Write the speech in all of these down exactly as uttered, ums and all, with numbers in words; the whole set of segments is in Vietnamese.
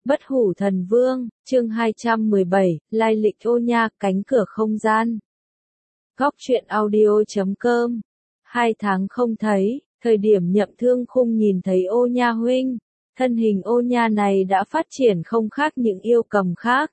Bất hủ thần vương, chương hai trăm mười bảy, lai lịch Ô Nha, cánh cửa không gian. Góc truyện audio chấm com. Hai tháng không thấy, thời điểm Nhậm Thương Khung nhìn thấy Ô Nha huynh, thân hình Ô Nha này đã phát triển không khác những yêu cầm khác.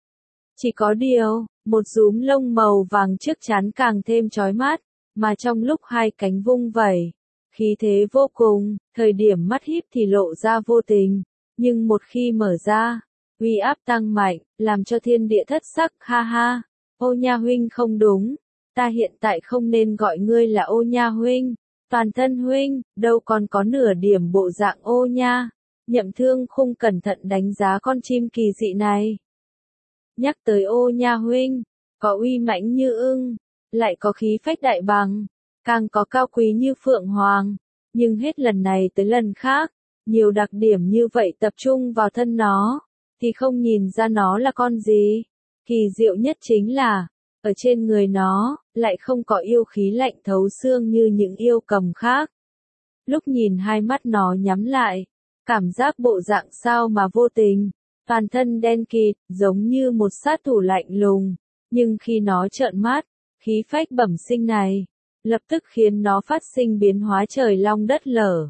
Chỉ có điều, một rúm lông màu vàng trước trán càng thêm chói mắt, mà trong lúc hai cánh vung vẩy, khí thế vô cùng, thời điểm mắt híp thì lộ ra vô tình. Nhưng một khi mở ra, uy áp tăng mạnh, làm cho thiên địa thất sắc, ha ha. Ô Nha huynh không đúng, ta hiện tại không nên gọi ngươi là Ô Nha huynh, toàn thân huynh, đâu còn có nửa điểm bộ dạng Ô Nha. Nhậm Thương Khung cẩn thận đánh giá con chim kỳ dị này. Nhắc tới Ô Nha huynh, có uy mãnh như ưng, lại có khí phách đại bằng, càng có cao quý như phượng hoàng, nhưng hết lần này tới lần khác, nhiều đặc điểm như vậy tập trung vào thân nó, thì không nhìn ra nó là con gì. Kỳ diệu nhất chính là, ở trên người nó, lại không có yêu khí lạnh thấu xương như những yêu cầm khác. Lúc nhìn hai mắt nó nhắm lại, cảm giác bộ dạng sao mà vô tình, toàn thân đen kịt, giống như một sát thủ lạnh lùng, nhưng khi nó trợn mắt, khí phách bẩm sinh này, lập tức khiến nó phát sinh biến hóa trời long đất lở.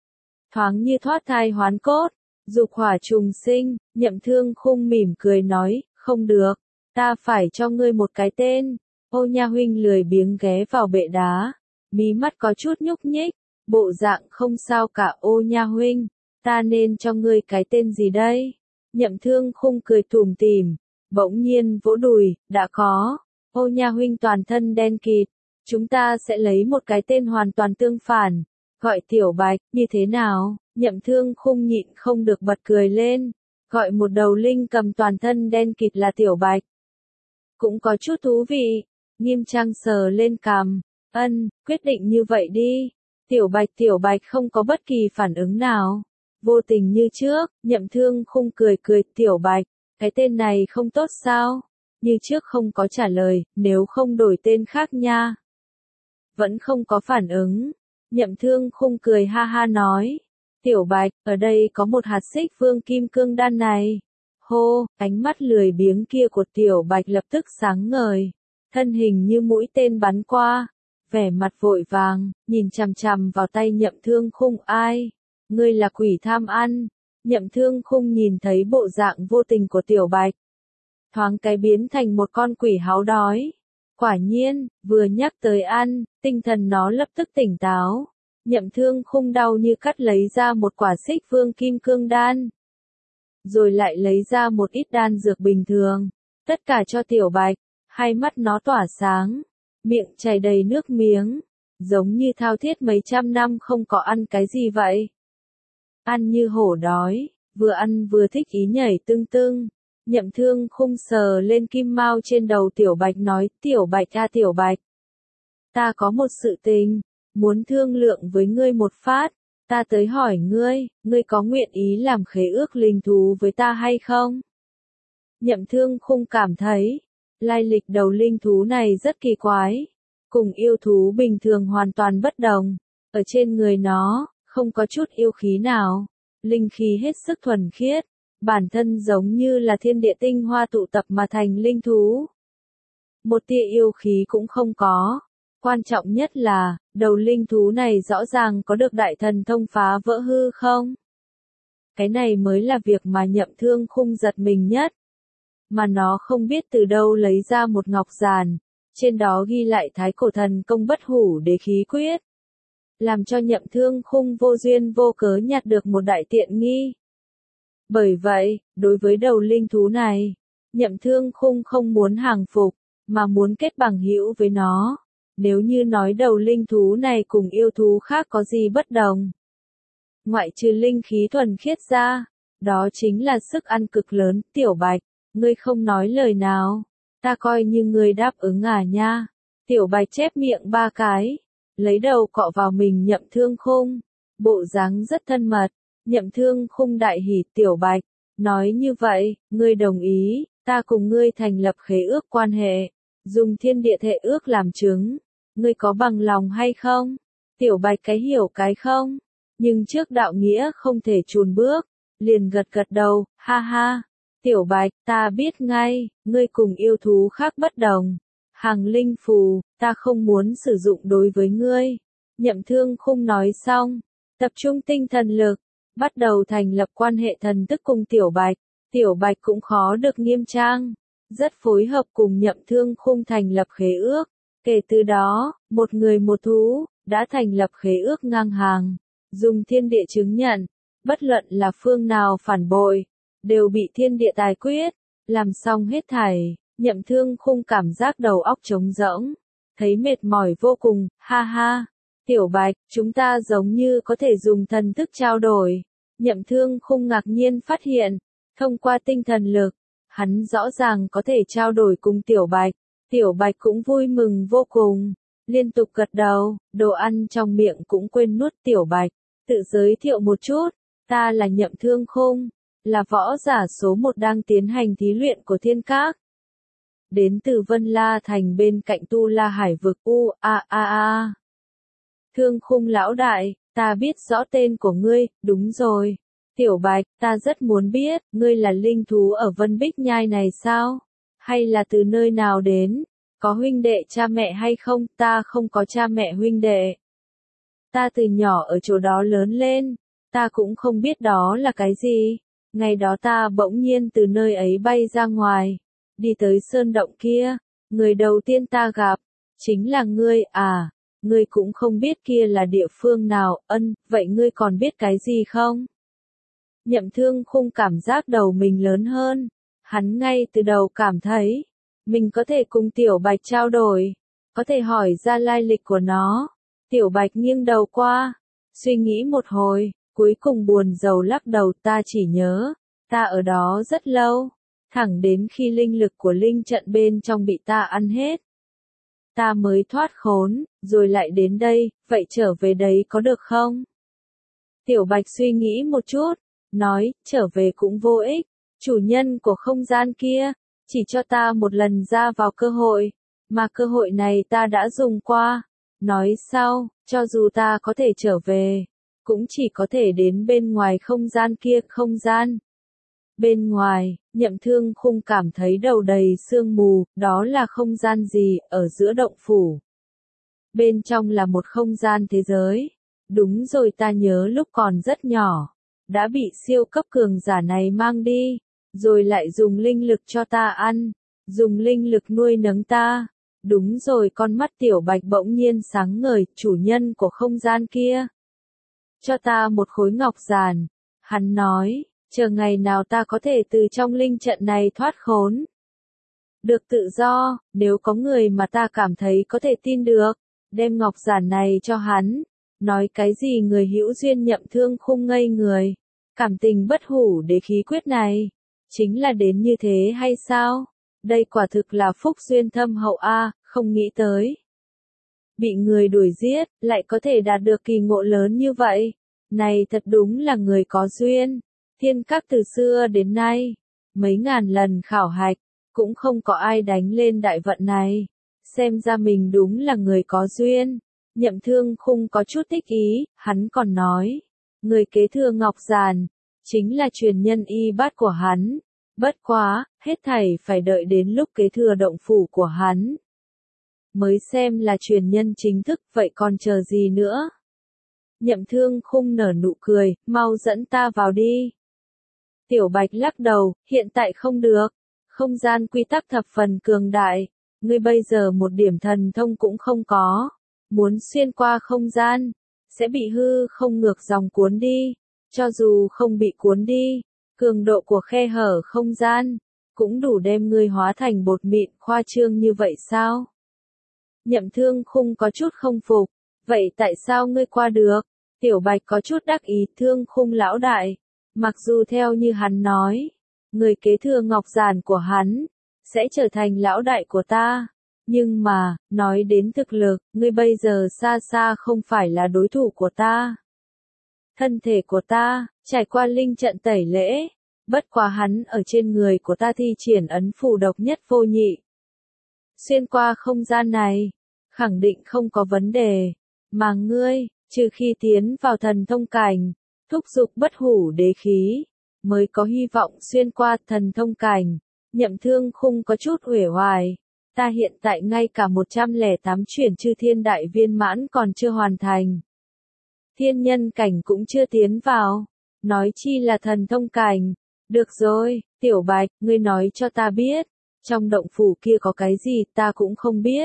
Thoáng như thoát thai hoán cốt, dục hỏa trùng sinh, Nhậm Thương Khung mỉm cười nói, không được, ta phải cho ngươi một cái tên. Ô Nha huynh lười biếng ghé vào bệ đá, mí mắt có chút nhúc nhích, bộ dạng không sao cả. Ô Nha huynh, ta nên cho ngươi cái tên gì đây? Nhậm Thương Khung cười tủm tỉm, bỗng nhiên vỗ đùi, đã có. Ô Nha huynh toàn thân đen kịt, chúng ta sẽ lấy một cái tên hoàn toàn tương phản. Gọi Tiểu Bạch, như thế nào? Nhậm Thương Khung nhịn không được bật cười lên. Gọi một đầu linh cầm toàn thân đen kịt là Tiểu Bạch. Cũng có chút thú vị. Nghiêm trang sờ lên cằm. Ân, quyết định như vậy đi. Tiểu Bạch Tiểu Bạch không có bất kỳ phản ứng nào. Vô tình như trước, Nhậm Thương Khung cười cười. Tiểu Bạch, cái tên này không tốt sao? Như trước không có trả lời, nếu không đổi tên khác nha. Vẫn không có phản ứng. Nhậm Thương Khung cười ha ha nói, Tiểu Bạch, ở đây có một hạt xích vương kim cương đan này. Hô, ánh mắt lười biếng kia của Tiểu Bạch lập tức sáng ngời, thân hình như mũi tên bắn qua, vẻ mặt vội vàng, nhìn chằm chằm vào tay Nhậm Thương Khung. Ai? Ngươi là quỷ tham ăn. Nhậm Thương Khung nhìn thấy bộ dạng vô tình của Tiểu Bạch, thoáng cái biến thành một con quỷ háo đói. Quả nhiên, vừa nhắc tới ăn, tinh thần nó lập tức tỉnh táo. Nhậm Thương Khung đau như cắt lấy ra một quả xích vương kim cương đan. Rồi lại lấy ra một ít đan dược bình thường. Tất cả cho Tiểu Bạch, hai mắt nó tỏa sáng, miệng chảy đầy nước miếng, giống như thao thiết mấy trăm năm không có ăn cái gì vậy. Ăn như hổ đói, vừa ăn vừa thích ý nhảy tưng tưng. Nhậm Thương Khung sờ lên kim mao trên đầu Tiểu Bạch nói, Tiểu Bạch a Tiểu Bạch, ta có một sự tình, muốn thương lượng với ngươi một phát, ta tới hỏi ngươi, ngươi có nguyện ý làm khế ước linh thú với ta hay không? Nhậm Thương Khung cảm thấy, lai lịch đầu linh thú này rất kỳ quái, cùng yêu thú bình thường hoàn toàn bất đồng, ở trên người nó, không có chút yêu khí nào, linh khí hết sức thuần khiết. Bản thân giống như là thiên địa tinh hoa tụ tập mà thành linh thú. Một tia yêu khí cũng không có. Quan trọng nhất là, đầu linh thú này rõ ràng có được đại thần thông phá vỡ hư không? Cái này mới là việc mà Nhậm Thương Khung giật mình nhất. Mà nó không biết từ đâu lấy ra một ngọc giản, trên đó ghi lại thái cổ thần công bất hủ đế khí quyết. Làm cho Nhậm Thương Khung vô duyên vô cớ nhặt được một đại tiện nghi. Bởi vậy, đối với đầu linh thú này, Nhậm Thương Khung không muốn hàng phục, mà muốn kết bằng hữu với nó. Nếu như nói đầu linh thú này cùng yêu thú khác có gì bất đồng, ngoại trừ linh khí thuần khiết ra, đó chính là sức ăn cực lớn. Tiểu Bạch, ngươi không nói lời nào, ta coi như ngươi đáp ứng à nha. Tiểu Bạch chép miệng ba cái, lấy đầu cọ vào mình Nhậm Thương Khung, bộ dáng rất thân mật. Nhậm Thương Khung đại hỉ. Tiểu Bạch, nói như vậy, ngươi đồng ý, ta cùng ngươi thành lập khế ước quan hệ, dùng thiên địa thệ ước làm chứng, ngươi có bằng lòng hay không? Tiểu Bạch cái hiểu cái không, nhưng trước đạo nghĩa không thể chùn bước, liền gật gật đầu, ha ha. Tiểu Bạch, ta biết ngay, ngươi cùng yêu thú khác bất đồng. Hàng linh phù, ta không muốn sử dụng đối với ngươi. Nhậm Thương Khung nói xong, tập trung tinh thần lực, bắt đầu thành lập quan hệ thần tức cùng Tiểu Bạch. Tiểu Bạch cũng khó được nghiêm trang, rất phối hợp cùng Nhậm Thương Khung thành lập khế ước. Kể từ đó, một người một thú, đã thành lập khế ước ngang hàng, dùng thiên địa chứng nhận, bất luận là phương nào phản bội, đều bị thiên địa tài quyết. Làm xong hết thảy, Nhậm Thương Khung cảm giác đầu óc trống rỗng, thấy mệt mỏi vô cùng, ha ha. Tiểu Bạch, chúng ta giống như có thể dùng thần thức trao đổi. Nhậm Thương Khung ngạc nhiên phát hiện, thông qua tinh thần lực, hắn rõ ràng có thể trao đổi cùng Tiểu Bạch. Tiểu Bạch cũng vui mừng vô cùng, liên tục gật đầu, đồ ăn trong miệng cũng quên nuốt. Tiểu Bạch, tự giới thiệu một chút, ta là Nhậm Thương Khung, là võ giả số một đang tiến hành thí luyện của Thiên Các. Đến từ Vân La Thành bên cạnh Tu La Hải vực. U a a a. Thương Khung lão đại, ta biết rõ tên của ngươi, đúng rồi. Tiểu Bạch, ta rất muốn biết, ngươi là linh thú ở Vân Bích Nhai này sao? Hay là từ nơi nào đến? Có huynh đệ cha mẹ hay không? Ta không có cha mẹ huynh đệ. Ta từ nhỏ ở chỗ đó lớn lên, ta cũng không biết đó là cái gì. Ngày đó ta bỗng nhiên từ nơi ấy bay ra ngoài, đi tới sơn động kia, người đầu tiên ta gặp, chính là ngươi. À, ngươi cũng không biết kia là địa phương nào. Ân, vậy ngươi còn biết cái gì không? Nhậm Thương Khung cảm giác đầu mình lớn hơn, hắn ngay từ đầu cảm thấy, mình có thể cùng Tiểu Bạch trao đổi, có thể hỏi ra lai lịch của nó. Tiểu Bạch nghiêng đầu qua, suy nghĩ một hồi, cuối cùng buồn rầu lắc đầu, ta chỉ nhớ, ta ở đó rất lâu, thẳng đến khi linh lực của linh trận bên trong bị ta ăn hết. Ta mới thoát khốn, rồi lại đến đây, vậy trở về đấy có được không? Tiểu Bạch suy nghĩ một chút, nói, trở về cũng vô ích, chủ nhân của không gian kia, chỉ cho ta một lần ra vào cơ hội, mà cơ hội này ta đã dùng qua. Nói sau, cho dù ta có thể trở về, cũng chỉ có thể đến bên ngoài không gian kia. Không gian bên ngoài, Nhậm Thương Khung cảm thấy đầu đầy sương mù, đó là không gian gì? Ở giữa động phủ. Bên trong là một không gian thế giới. Đúng rồi, ta nhớ lúc còn rất nhỏ, đã bị siêu cấp cường giả này mang đi, rồi lại dùng linh lực cho ta ăn, dùng linh lực nuôi nấng ta. Đúng rồi, con mắt Tiểu Bạch bỗng nhiên sáng ngời, chủ nhân của không gian kia cho ta một khối ngọc giản. Hắn nói, chờ ngày nào ta có thể từ trong linh trận này thoát khốn, được tự do, nếu có người mà ta cảm thấy có thể tin được, đem ngọc giản này cho hắn. Nói cái gì người hữu duyên? Nhậm Thương Khung ngây người, cảm tình bất hủ đế khí quyết này, chính là đến như thế hay sao? Đây quả thực là phúc duyên thâm hậu a, không nghĩ tới. Bị người đuổi giết, lại có thể đạt được kỳ ngộ lớn như vậy. Này thật đúng là người có duyên. Thiên Các từ xưa đến nay, mấy ngàn lần khảo hạch, cũng không có ai đánh lên đại vận này. Xem ra mình đúng là người có duyên. Nhậm Thương Khung có chút thích ý, hắn còn nói, người kế thừa ngọc giản, chính là truyền nhân y bát của hắn. Bất quá, hết thảy phải đợi đến lúc kế thừa động phủ của hắn, mới xem là truyền nhân chính thức, vậy còn chờ gì nữa? Nhậm Thương Khung nở nụ cười, mau dẫn ta vào đi. Tiểu Bạch lắc đầu, hiện tại không được, không gian quy tắc thập phần cường đại, ngươi bây giờ một điểm thần thông cũng không có, muốn xuyên qua không gian, sẽ bị hư không ngược dòng cuốn đi, cho dù không bị cuốn đi, cường độ của khe hở không gian, cũng đủ đem ngươi hóa thành bột mịn. Khoa trương như vậy sao? Nhậm Thương Khung có chút không phục, vậy tại sao ngươi qua được? Tiểu Bạch có chút đắc ý, Thương Khung lão đại, mặc dù theo như hắn nói, người kế thừa ngọc giản của hắn, sẽ trở thành lão đại của ta. Nhưng mà, nói đến thực lực, ngươi bây giờ xa xa không phải là đối thủ của ta. Thân thể của ta, trải qua linh trận tẩy lễ, bất quá hắn ở trên người của ta thi triển ấn phù độc nhất vô nhị. Xuyên qua không gian này, khẳng định không có vấn đề, mà ngươi, trừ khi tiến vào thần thông cảnh, thúc giục bất hủ đế khí, mới có hy vọng xuyên qua thần thông cảnh. Nhậm Thương Khung có chút uể oải. Ta hiện tại ngay cả một trăm lẻ tám chuyển chư thiên đại viên mãn còn chưa hoàn thành. Thiên nhân cảnh cũng chưa tiến vào. Nói chi là thần thông cảnh. Được rồi, Tiểu Bạch, ngươi nói cho ta biết. Trong động phủ kia có cái gì ta cũng không biết.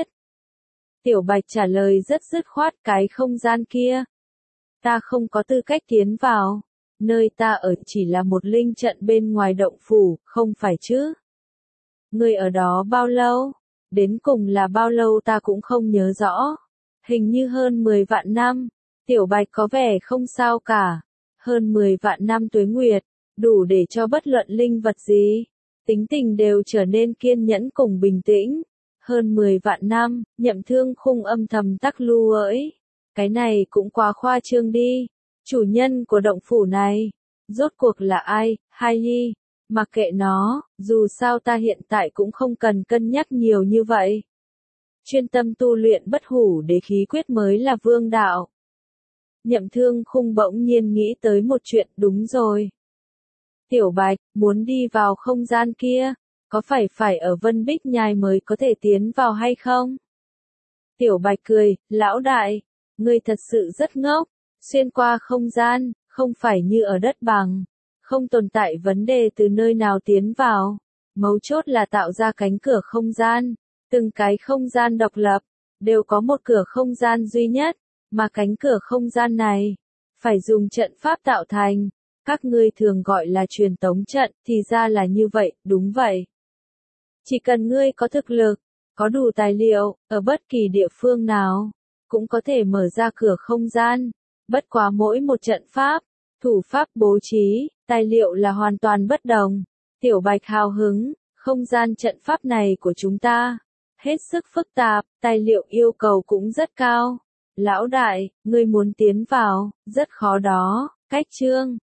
Tiểu Bạch trả lời rất dứt khoát, cái không gian kia. Ta không có tư cách tiến vào. Nơi ta ở chỉ là một linh trận bên ngoài động phủ, không phải chứ? Ngươi ở đó bao lâu? Đến cùng là bao lâu ta cũng không nhớ rõ. Hình như hơn mười vạn năm. Tiểu Bạch có vẻ không sao cả. Hơn mười vạn năm tuế nguyệt, đủ để cho bất luận linh vật gì, tính tình đều trở nên kiên nhẫn cùng bình tĩnh. Hơn mười vạn năm, Nhậm Thương Khung âm thầm tắc lưu ỡi. Cái này cũng quá khoa trương đi. Chủ nhân của động phủ này, rốt cuộc là ai, Hai Nhi? Mặc kệ nó, dù sao ta hiện tại cũng không cần cân nhắc nhiều như vậy. Chuyên tâm tu luyện bất hủ đế khí quyết mới là vương đạo. Nhậm Thương Khung bỗng nhiên nghĩ tới một chuyện, đúng rồi. Tiểu Bạch, muốn đi vào không gian kia, có phải phải ở Vân Bích Nhai mới có thể tiến vào hay không? Tiểu Bạch cười, lão đại, ngươi thật sự rất ngốc, xuyên qua không gian, không phải như ở đất bằng, không tồn tại vấn đề từ nơi nào tiến vào, mấu chốt là tạo ra cánh cửa không gian, từng cái không gian độc lập, đều có một cửa không gian duy nhất, mà cánh cửa không gian này, phải dùng trận pháp tạo thành. Các ngươi thường gọi là truyền tống trận, thì ra là như vậy, đúng vậy. Chỉ cần ngươi có thực lực, có đủ tài liệu, ở bất kỳ địa phương nào, cũng có thể mở ra cửa không gian. Bất quá mỗi một trận pháp, thủ pháp bố trí, tài liệu là hoàn toàn bất đồng. Tiểu Bạch hào hứng, không gian trận pháp này của chúng ta, hết sức phức tạp, tài liệu yêu cầu cũng rất cao. Lão đại, ngươi muốn tiến vào, rất khó đó, cách chương.